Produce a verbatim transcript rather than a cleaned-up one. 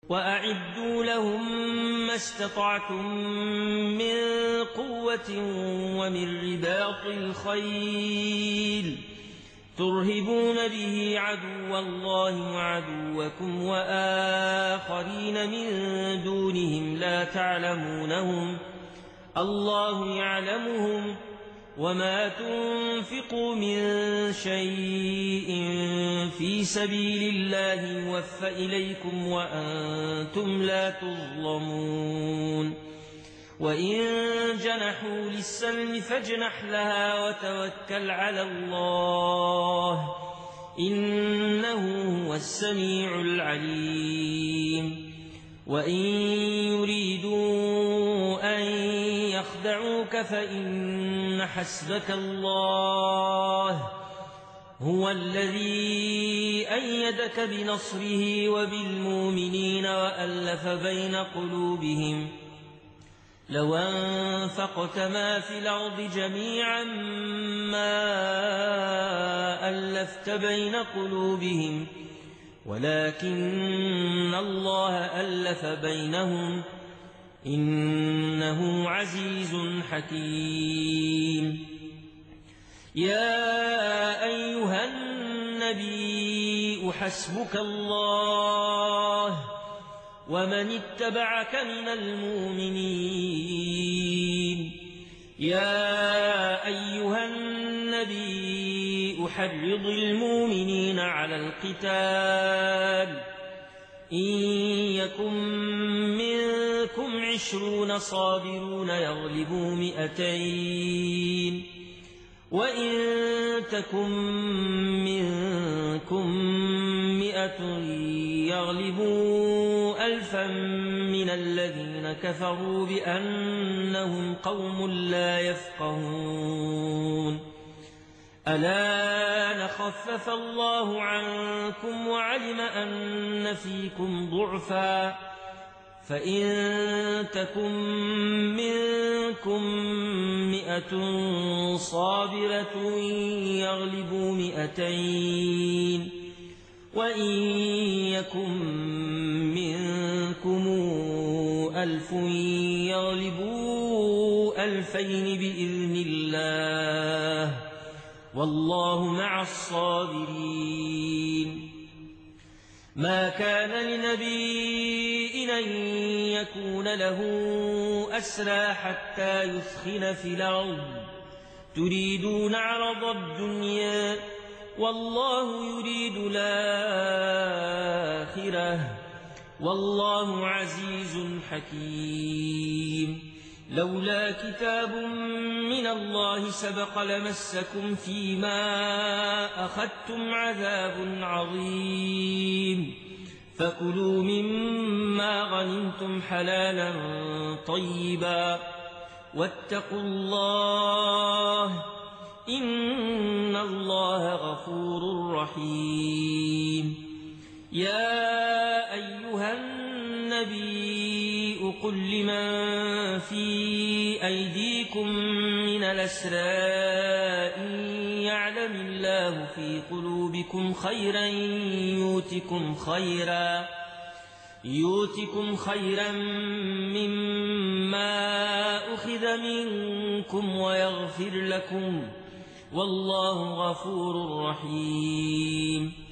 وأعدوا لهم ما استطعتم من قوة ومن رباط الخيل ترهبون به عدو الله وعدوكم وآخرين من دونهم لا تعلمونهم الله يعلمهم وما تنفقوا من شيء في سبيل الله يوفى إليكم وأنتم لا تظلمون وإن جنحوا للسلم فاجنح لها وتوكل على الله إنه هو السميع العليم وإن يريدوا أن يخدعوك فإن حسبك الله هو الذي أيدك بنصره وبالمؤمنين وألف بين قلوبهم لو أنفقت ما في الأرض جميعا ما ألفت بين قلوبهم ولكن الله ألف بينهم إنه عزيز حكيم يا أيها النبي حسبك الله ومن اتبعك من المؤمنين يا أيها النبي حرض المؤمنين على القتال إن يكن منكم عشرون صابرون يغلبوا مئتين وإن تكن منكم مئة يغلبوا ألفا من الذين كفروا بأنهم قوم لا يفقهون ألا نخفف الله عنكم وعلم أن فيكم ضعفا فإن تكن منكم مئة صابرة يغلبوا مئتين وإن يكن منكم ألف يغلبوا ألفين بإذن الله والله مع الصابرين ما كان لنبي أن يكون له أسرى حتى يثخن في الأرض تريدون عرض الدنيا والله يريد الآخرة والله عزيز حكيم لولا كتاب من الله سبق لمسكم فيما أخذتم عذاب عظيم فكلوا مما غنمتم حلالا طيبا واتقوا الله إن الله غفور رحيم يا أيها النبي قل لمن في أيديكم من الأسرى إن يعلم الله في قلوبكم خيرا يؤتكم خيرا يؤتكم خيرا مما أخذ منكم ويغفر لكم والله غفور رحيم